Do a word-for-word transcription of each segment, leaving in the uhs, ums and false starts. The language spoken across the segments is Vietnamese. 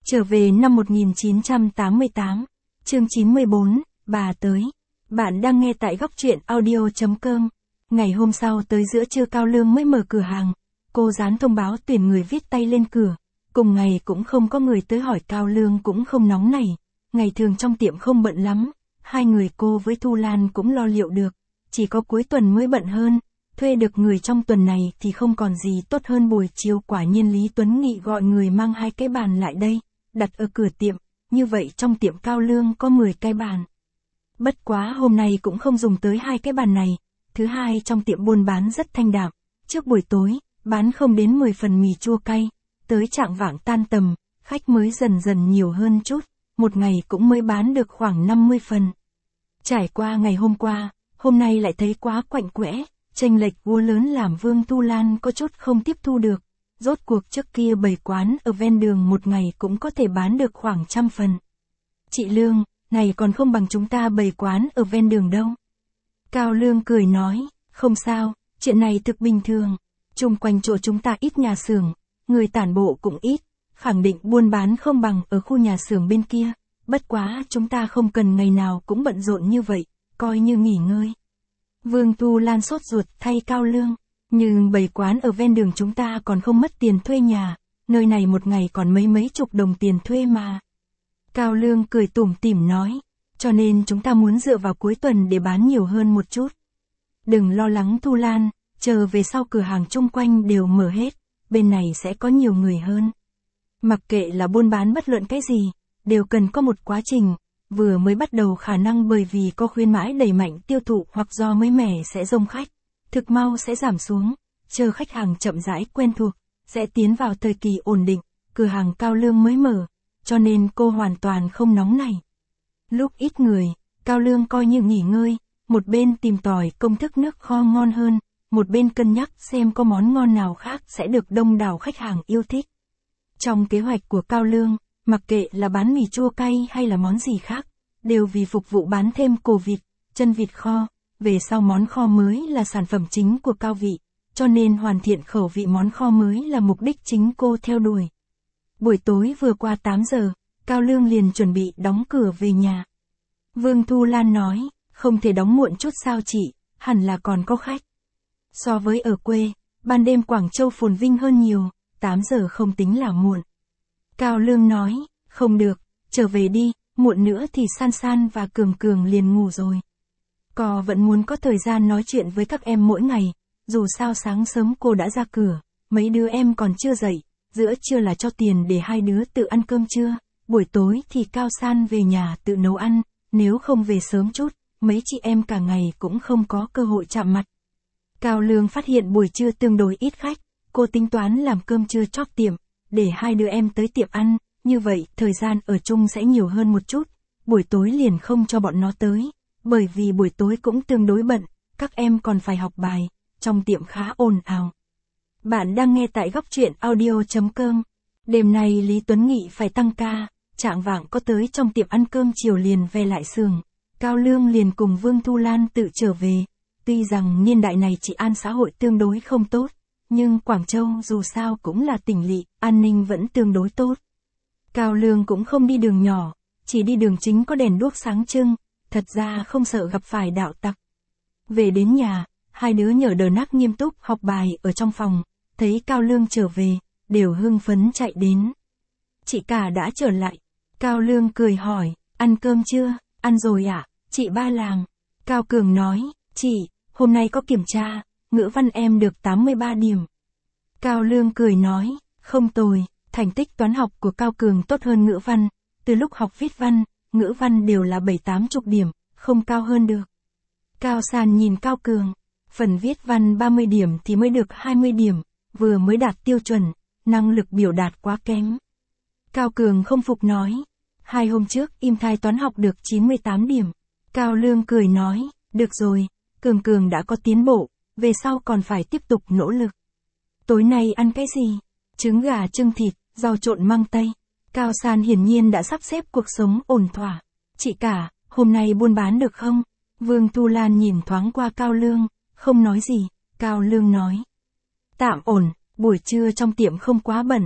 Trở về năm một nghìn chín trăm tám mươi tám, chương chín mươi bốn, bà tới. Bạn đang nghe tại góc truyện audio chấm com. Ngày hôm sau tới giữa trưa Cao Lương mới mở cửa hàng. Cô dán thông báo tuyển người viết tay lên cửa. Cùng ngày cũng không có người tới hỏi, Cao Lương cũng không nóng nảy. Ngày thường trong tiệm không bận lắm. Hai người cô với Thu Lan cũng lo liệu được. Chỉ có cuối tuần mới bận hơn. Thuê được người trong tuần này thì không còn gì tốt hơn. Buổi chiều quả nhiên Lý Tuấn Nghị gọi người mang hai cái bàn lại đây, đặt ở cửa tiệm. Như vậy trong tiệm Cao Lương có mười cái bàn. Bất quá hôm nay cũng không dùng tới hai cái bàn này. Thứ hai, trong tiệm buôn bán rất thanh đạm. Trước buổi tối, bán không đến mười phần mì chua cay. Tới trạng vạng tan tầm, khách mới dần dần nhiều hơn chút. Một ngày cũng mới bán được khoảng năm mươi phần. Trải qua ngày hôm qua, hôm nay lại thấy quá quạnh quẽ. Chênh lệch vua lớn làm Vương Thu Lan có chút không tiếp thu được. Rốt cuộc trước kia bày quán ở ven đường một ngày cũng có thể bán được khoảng trăm phần. Chị Lương, này còn không bằng chúng ta bày quán ở ven đường đâu. Cao Lương cười nói, không sao, chuyện này thực bình thường. Chung quanh chỗ chúng ta ít nhà xưởng, người tản bộ cũng ít, khẳng định buôn bán không bằng ở khu nhà xưởng bên kia. Bất quá chúng ta không cần ngày nào cũng bận rộn như vậy, coi như nghỉ ngơi. Vương Thu Lan sốt ruột thay Cao Lương. Nhưng bày quán ở ven đường chúng ta còn không mất tiền thuê nhà, nơi này một ngày còn mấy mấy chục đồng tiền thuê mà. Cao Lương cười tủm tỉm nói, cho nên chúng ta muốn dựa vào cuối tuần để bán nhiều hơn một chút. Đừng lo lắng Thu Lan, chờ về sau cửa hàng chung quanh đều mở hết, bên này sẽ có nhiều người hơn. Mặc kệ là buôn bán bất luận cái gì, đều cần có một quá trình, vừa mới bắt đầu khả năng bởi vì có khuyến mãi đẩy mạnh tiêu thụ hoặc do mới mẻ sẽ rông khách. Thực mau sẽ giảm xuống, chờ khách hàng chậm rãi quen thuộc, sẽ tiến vào thời kỳ ổn định, cửa hàng Cao Lương mới mở, cho nên cô hoàn toàn không nóng nảy. Lúc ít người, Cao Lương coi như nghỉ ngơi, một bên tìm tòi công thức nước kho ngon hơn, một bên cân nhắc xem có món ngon nào khác sẽ được đông đảo khách hàng yêu thích. Trong kế hoạch của Cao Lương, mặc kệ là bán mì chua cay hay là món gì khác, đều vì phục vụ bán thêm cổ vịt, chân vịt kho. Về sau món kho mới là sản phẩm chính của Cao Vị, cho nên hoàn thiện khẩu vị món kho mới là mục đích chính cô theo đuổi. Buổi tối vừa qua tám giờ, Cao Lương liền chuẩn bị đóng cửa về nhà. Vương Thu Lan nói, không thể đóng muộn chút sao chị, hẳn là còn có khách. So với ở quê, ban đêm Quảng Châu phồn vinh hơn nhiều, tám giờ không tính là muộn. Cao Lương nói, không được, trở về đi, muộn nữa thì San San và Cường Cường liền ngủ rồi. Cô vẫn muốn có thời gian nói chuyện với các em mỗi ngày, dù sao sáng sớm cô đã ra cửa, mấy đứa em còn chưa dậy, giữa trưa là cho tiền để hai đứa tự ăn cơm trưa, buổi tối thì Cao San về nhà tự nấu ăn, nếu không về sớm chút, mấy chị em cả ngày cũng không có cơ hội chạm mặt. Cao Lương phát hiện buổi trưa tương đối ít khách, cô tính toán làm cơm trưa chót tiệm, để hai đứa em tới tiệm ăn, như vậy thời gian ở chung sẽ nhiều hơn một chút, buổi tối liền không cho bọn nó tới. Bởi vì buổi tối cũng tương đối bận, các em còn phải học bài, trong tiệm khá ồn ào. Bạn đang nghe tại góc truyện audio chấm com. Đêm nay Lý Tuấn Nghị phải tăng ca, trạng vạng có tới trong tiệm ăn cơm chiều liền về lại xưởng. Cao Lương liền cùng Vương Thu Lan tự trở về. Tuy rằng niên đại này trị an xã hội tương đối không tốt, nhưng Quảng Châu dù sao cũng là tỉnh lỵ, an ninh vẫn tương đối tốt. Cao Lương cũng không đi đường nhỏ, chỉ đi đường chính có đèn đuốc sáng trưng. Thật ra không sợ gặp phải đạo tặc. Về đến nhà, hai đứa nhờ đờ nắc nghiêm túc học bài ở trong phòng, thấy Cao Lương trở về, đều hưng phấn chạy đến. Chị cả đã trở lại. Cao Lương cười hỏi, ăn cơm chưa? Ăn rồi ạ, à? Chị Ba Làng. Cao Cường nói, chị, hôm nay có kiểm tra, ngữ văn em được tám mươi ba điểm. Cao Lương cười nói, không tồi, thành tích toán học của Cao Cường tốt hơn ngữ văn, từ lúc học viết văn, ngữ văn đều là bảy tám chục điểm, không cao hơn được. Cao San nhìn Cao Cường, phần viết văn ba mươi điểm thì mới được hai mươi điểm, vừa mới đạt tiêu chuẩn, năng lực biểu đạt quá kém. Cao Cường không phục nói, hai hôm trước im thai toán học được chín mươi tám điểm. Cao Lương cười nói, được rồi, Cường Cường đã có tiến bộ, về sau còn phải tiếp tục nỗ lực. Tối nay ăn cái gì? Trứng gà trưng thịt, rau trộn măng tây. Cao San hiển nhiên đã sắp xếp cuộc sống ổn thỏa. Chị cả, hôm nay buôn bán được không? Vương Thu Lan nhìn thoáng qua Cao Lương, không nói gì. Cao Lương nói, tạm ổn, buổi trưa trong tiệm không quá bận.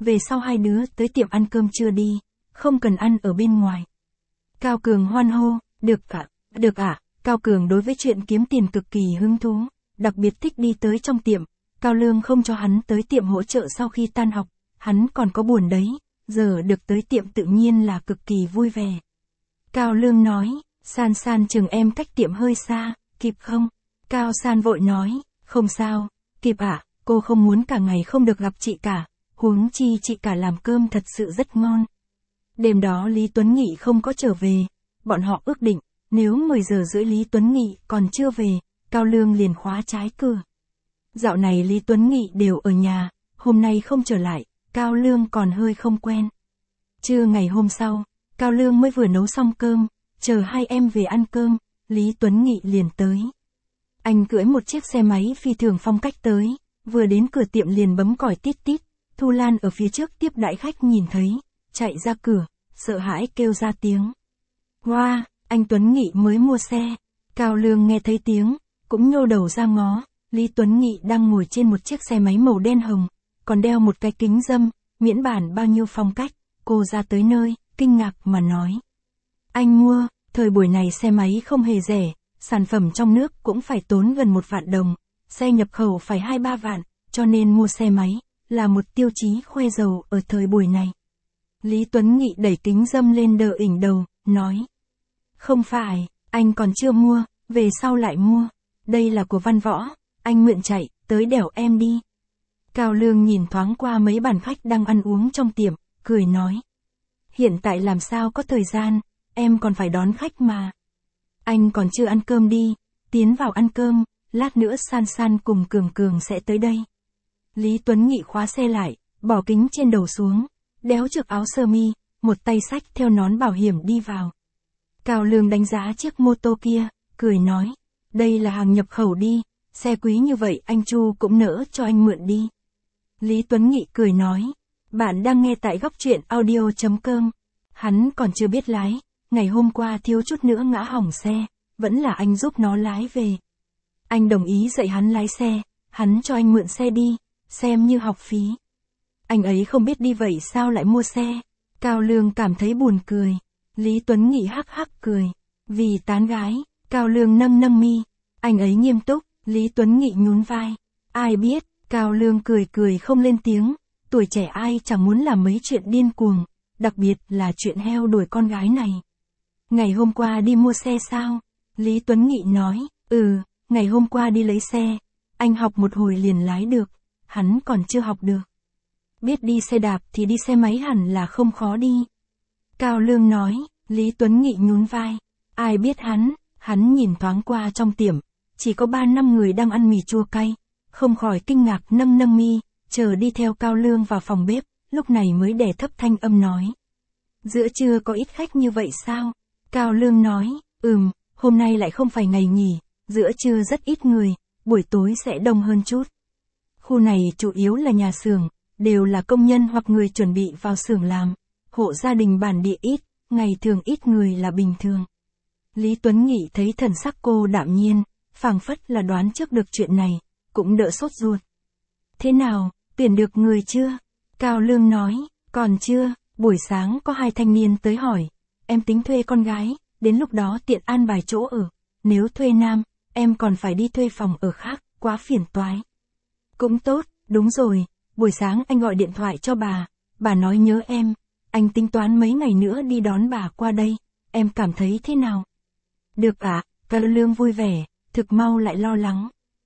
về sau hai đứa tới tiệm ăn cơm trưa đi, không cần ăn ở bên ngoài. Cao Cường hoan hô, được ạ, được ạ. Cao Cường đối với chuyện kiếm tiền cực kỳ hứng thú, đặc biệt thích đi tới trong tiệm. Cao Lương không cho hắn tới tiệm hỗ trợ sau khi tan học, hắn còn có buồn đấy, giờ được tới tiệm tự nhiên là cực kỳ vui vẻ. Cao Lương nói, San San chừng em cách tiệm hơi xa, kịp không? Cao San vội nói, không sao, kịp ạ, cô không muốn cả ngày không được gặp chị cả, huống chi chị cả làm cơm thật sự rất ngon. Đêm đó Lý Tuấn Nghị không có trở về, bọn họ ước định, nếu mười giờ rưỡi Lý Tuấn Nghị còn chưa về, Cao Lương liền khóa trái cửa. Dạo này Lý Tuấn Nghị đều ở nhà, hôm nay không trở lại, Cao Lương còn hơi không quen. Trưa ngày hôm sau, Cao Lương mới vừa nấu xong cơm, chờ hai em về ăn cơm, Lý Tuấn Nghị liền tới. Anh cưỡi một chiếc xe máy phi thường phong cách tới, vừa đến cửa tiệm liền bấm còi tít tít, Thu Lan ở phía trước tiếp đãi khách nhìn thấy, chạy ra cửa, sợ hãi kêu ra tiếng. Hoa, wow, anh Tuấn Nghị mới mua xe. Cao Lương nghe thấy tiếng, cũng nhô đầu ra ngó, Lý Tuấn Nghị đang ngồi trên một chiếc xe máy màu đen hồng, còn đeo một cái kính râm, miễn bản bao nhiêu phong cách, cô ra tới nơi, kinh ngạc mà nói. Anh mua, thời buổi này xe máy không hề rẻ, sản phẩm trong nước cũng phải tốn gần một vạn đồng, xe nhập khẩu phải hai ba vạn, cho nên mua xe máy, là một tiêu chí khoe giàu ở thời buổi này. Lý Tuấn Nghị đẩy kính râm lên đờ ỉnh đầu, nói. Không phải, anh còn chưa mua, về sau lại mua, đây là của Văn Võ, anh Nguyện chạy, tới đẻo em đi. Cao Lương nhìn thoáng qua mấy bàn khách đang ăn uống trong tiệm, cười nói. Hiện tại làm sao có thời gian, em còn phải đón khách mà. Anh còn chưa ăn cơm đi, tiến vào ăn cơm, lát nữa San San cùng Cường Cường sẽ tới đây. Lý Tuấn Nghị khóa xe lại, bỏ kính trên đầu xuống, đéo trực áo sơ mi, một tay xách theo nón bảo hiểm đi vào. Cao Lương đánh giá chiếc mô tô kia, cười nói, đây là hàng nhập khẩu đi, xe quý như vậy anh Chu cũng nỡ cho anh mượn đi. Lý Tuấn Nghị cười nói, bạn đang nghe tại góc truyện audio chấm com. Hắn còn chưa biết lái, ngày hôm qua thiếu chút nữa ngã hỏng xe, vẫn là anh giúp nó lái về. Anh đồng ý dạy hắn lái xe, hắn cho anh mượn xe đi, xem như học phí. Anh ấy không biết đi vậy sao lại mua xe? Cao Lương cảm thấy buồn cười. Lý Tuấn Nghị hắc hắc cười. Vì tán gái, Cao Lương nâng nâng mi. Anh ấy nghiêm túc, Lý Tuấn Nghị nhún vai. Ai biết, Cao Lương cười cười không lên tiếng. Tuổi trẻ ai chẳng muốn làm mấy chuyện điên cuồng, đặc biệt là chuyện heo đuổi con gái này. Ngày hôm qua đi mua xe sao? Lý Tuấn Nghị nói, ừ, ngày hôm qua đi lấy xe. Anh học một hồi liền lái được, hắn còn chưa học được. Biết đi xe đạp thì đi xe máy hẳn là không khó đi. Cao Lương nói, Lý Tuấn Nghị nhún vai. Ai biết hắn, hắn nhìn thoáng qua trong tiệm, chỉ có ba năm người đang ăn mì chua cay, không khỏi kinh ngạc nâng nâng mi, chờ đi theo Cao Lương vào phòng bếp, lúc này mới đè thấp thanh âm nói. Giữa trưa có ít khách như vậy sao? Cao Lương nói, ừm, hôm nay lại không phải ngày nghỉ, giữa trưa rất ít người, buổi tối sẽ đông hơn chút. Khu này chủ yếu là nhà xưởng, đều là công nhân hoặc người chuẩn bị vào xưởng làm, hộ gia đình bản địa ít, ngày thường ít người là bình thường. Lý Tuấn Nghị thấy thần sắc cô đạm nhiên, phảng phất là đoán trước được chuyện này, cũng đỡ sốt ruột. Thế nào, tuyển được người chưa? Cao Lương nói, còn chưa, buổi sáng có hai thanh niên tới hỏi, em tính thuê con gái, đến lúc đó tiện an bài chỗ ở, nếu thuê nam, em còn phải đi thuê phòng ở khác, quá phiền toái. Cũng tốt, đúng rồi, buổi sáng anh gọi điện thoại cho bà, bà nói nhớ em, anh tính toán mấy ngày nữa đi đón bà qua đây, em cảm thấy thế nào? Được ạ, à, Cao Lương vui vẻ, thực mau lại lo lắng.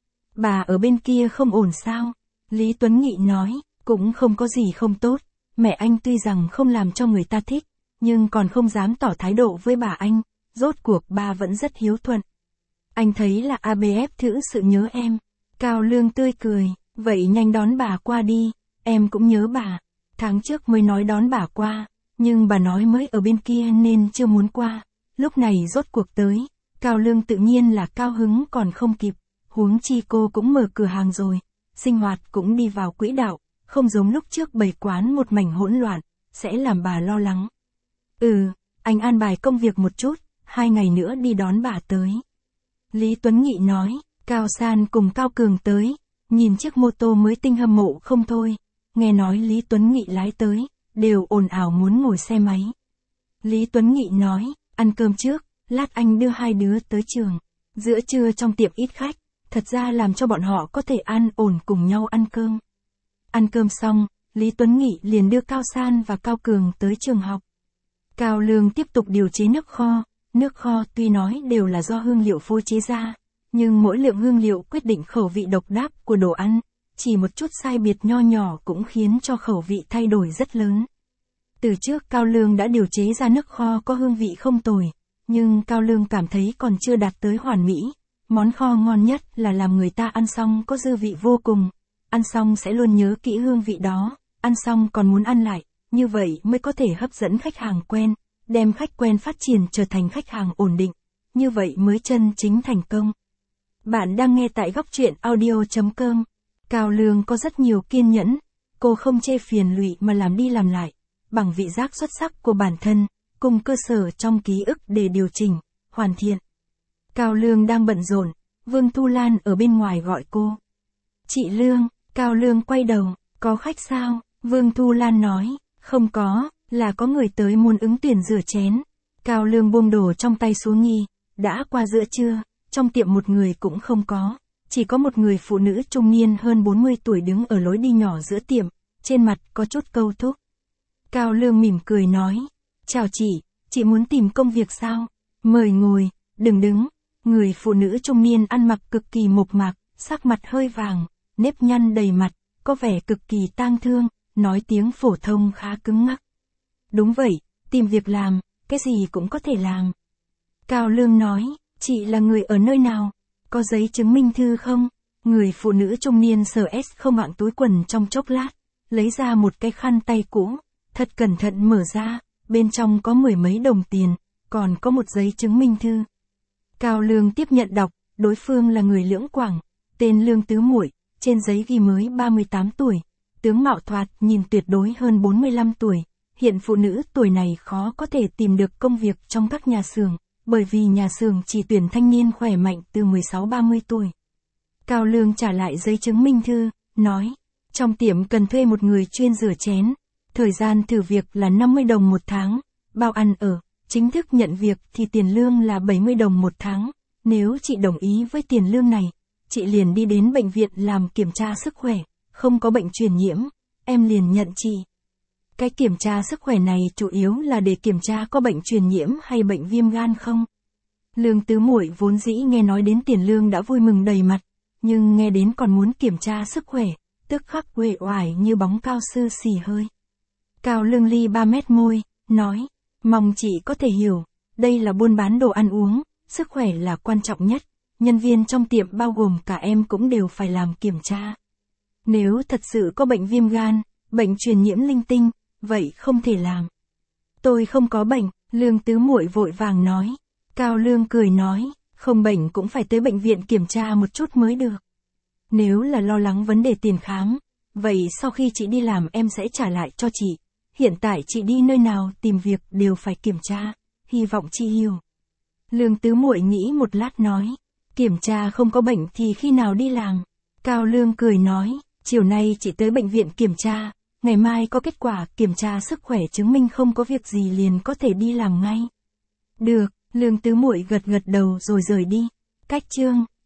Bà ở bên kia không ổn sao? Lý Tuấn Nghị nói, cũng không có gì không tốt, mẹ anh tuy rằng không làm cho người ta thích, nhưng còn không dám tỏ thái độ với bà anh, rốt cuộc bà vẫn rất hiếu thuận. Anh thấy là a bê ép thử sự nhớ em. Cao Lương tươi cười, vậy nhanh đón bà qua đi, em cũng nhớ bà. Tháng trước mới nói đón bà qua, nhưng bà nói mới ở bên kia nên chưa muốn qua. Lúc này rốt cuộc tới, Cao Lương tự nhiên là cao hứng còn không kịp, huống chi cô cũng mở cửa hàng rồi, sinh hoạt cũng đi vào quỹ đạo, không giống lúc trước bày quán một mảnh hỗn loạn, sẽ làm bà lo lắng. Ừ, anh an bài công việc một chút, hai ngày nữa đi đón bà tới. Lý Tuấn Nghị nói, Cao San cùng Cao Cường tới, nhìn chiếc mô tô mới tinh hâm mộ không thôi, nghe nói Lý Tuấn Nghị lái tới, đều ồn ào muốn ngồi xe máy. Lý Tuấn Nghị nói, ăn cơm trước, lát anh đưa hai đứa tới trường. Giữa trưa trong tiệm ít khách, thật ra làm cho bọn họ có thể an ổn cùng nhau ăn cơm. Ăn cơm xong, Lý Tuấn Nghị liền đưa Cao San và Cao Cường tới trường học. Cao Lương tiếp tục điều chế nước kho, nước kho tuy nói đều là do hương liệu phối chế ra, nhưng mỗi lượng hương liệu quyết định khẩu vị độc đáo của đồ ăn, chỉ một chút sai biệt nho nhỏ cũng khiến cho khẩu vị thay đổi rất lớn. Từ trước Cao Lương đã điều chế ra nước kho có hương vị không tồi, nhưng Cao Lương cảm thấy còn chưa đạt tới hoàn mỹ. Món kho ngon nhất là làm người ta ăn xong có dư vị vô cùng, ăn xong sẽ luôn nhớ kỹ hương vị đó, ăn xong còn muốn ăn lại, như vậy mới có thể hấp dẫn khách hàng quen, đem khách quen phát triển trở thành khách hàng ổn định, như vậy mới chân chính thành công. Bạn đang nghe tại góc truyện audio chấm com. Cao Lương có rất nhiều kiên nhẫn, cô không chê phiền lụy mà làm đi làm lại, bằng vị giác xuất sắc của bản thân, cùng cơ sở trong ký ức để điều chỉnh, hoàn thiện. Cao Lương đang bận rộn, Vương Thu Lan ở bên ngoài gọi cô. Chị Lương, Cao Lương quay đầu, có khách sao? Vương Thu Lan nói, không có, là có người tới muốn ứng tuyển rửa chén. Cao Lương buông đồ trong tay xuống nghi, đã qua giữa trưa, trong tiệm một người cũng không có, chỉ có một người phụ nữ trung niên hơn bốn mươi tuổi đứng ở lối đi nhỏ giữa tiệm, trên mặt có chút câu thúc. Cao Lương mỉm cười nói, chào chị, chị muốn tìm công việc sao? Mời ngồi, đừng đứng. Người phụ nữ trung niên ăn mặc cực kỳ mộc mạc, sắc mặt hơi vàng, nếp nhăn đầy mặt, có vẻ cực kỳ tang thương, nói tiếng phổ thông khá cứng ngắc. Đúng vậy, tìm việc làm, cái gì cũng có thể làm. Cao Lương nói, chị là người ở nơi nào? Có giấy chứng minh thư không? Người phụ nữ trung niên sờ S không mạng túi quần trong chốc lát, lấy ra một cái khăn tay cũ, thật cẩn thận mở ra, bên trong có mười mấy đồng tiền, còn có một giấy chứng minh thư. Cao Lương tiếp nhận đọc, đối phương là người Lưỡng Quảng, tên Lương Tứ Muội, trên giấy ghi mới ba mươi tám tuổi, tướng mạo thoạt nhìn tuyệt đối hơn bốn mươi lăm tuổi, hiện phụ nữ tuổi này khó có thể tìm được công việc trong các nhà xưởng, bởi vì nhà xưởng chỉ tuyển thanh niên khỏe mạnh từ mười sáu ba mươi tuổi. Cao Lương trả lại giấy chứng minh thư, nói, trong tiệm cần thuê một người chuyên rửa chén, thời gian thử việc là năm mươi đồng một tháng, bao ăn ở. Chính thức nhận việc thì tiền lương là bảy mươi đồng một tháng, nếu chị đồng ý với tiền lương này, chị liền đi đến bệnh viện làm kiểm tra sức khỏe, không có bệnh truyền nhiễm, em liền nhận chị. Cái kiểm tra sức khỏe này chủ yếu là để kiểm tra có bệnh truyền nhiễm hay bệnh viêm gan không. Lương Tứ Muội vốn dĩ nghe nói đến tiền lương đã vui mừng đầy mặt, nhưng nghe đến còn muốn kiểm tra sức khỏe, tức khắc uể oải như bóng cao sư xì hơi. Cao Lương ly ba mét môi, nói, mong chị có thể hiểu, đây là buôn bán đồ ăn uống, sức khỏe là quan trọng nhất, nhân viên trong tiệm bao gồm cả em cũng đều phải làm kiểm tra. Nếu thật sự có bệnh viêm gan, bệnh truyền nhiễm linh tinh, vậy không thể làm. Tôi không có bệnh, Lương Tứ Muội vội vàng nói. Cao Lương cười nói, không bệnh cũng phải tới bệnh viện kiểm tra một chút mới được. Nếu là lo lắng vấn đề tiền khám, vậy sau khi chị đi làm em sẽ trả lại cho chị. Hiện tại chị đi nơi nào tìm việc đều phải kiểm tra, hy vọng chị hiểu. Lương Tứ Muội nghĩ một lát nói, kiểm tra không có bệnh thì khi nào đi làm? Cao Lương cười nói, chiều nay chị tới bệnh viện kiểm tra, ngày mai có kết quả kiểm tra sức khỏe chứng minh không có việc gì liền có thể đi làm ngay. Được, Lương Tứ Muội gật gật đầu rồi rời đi. Cách chương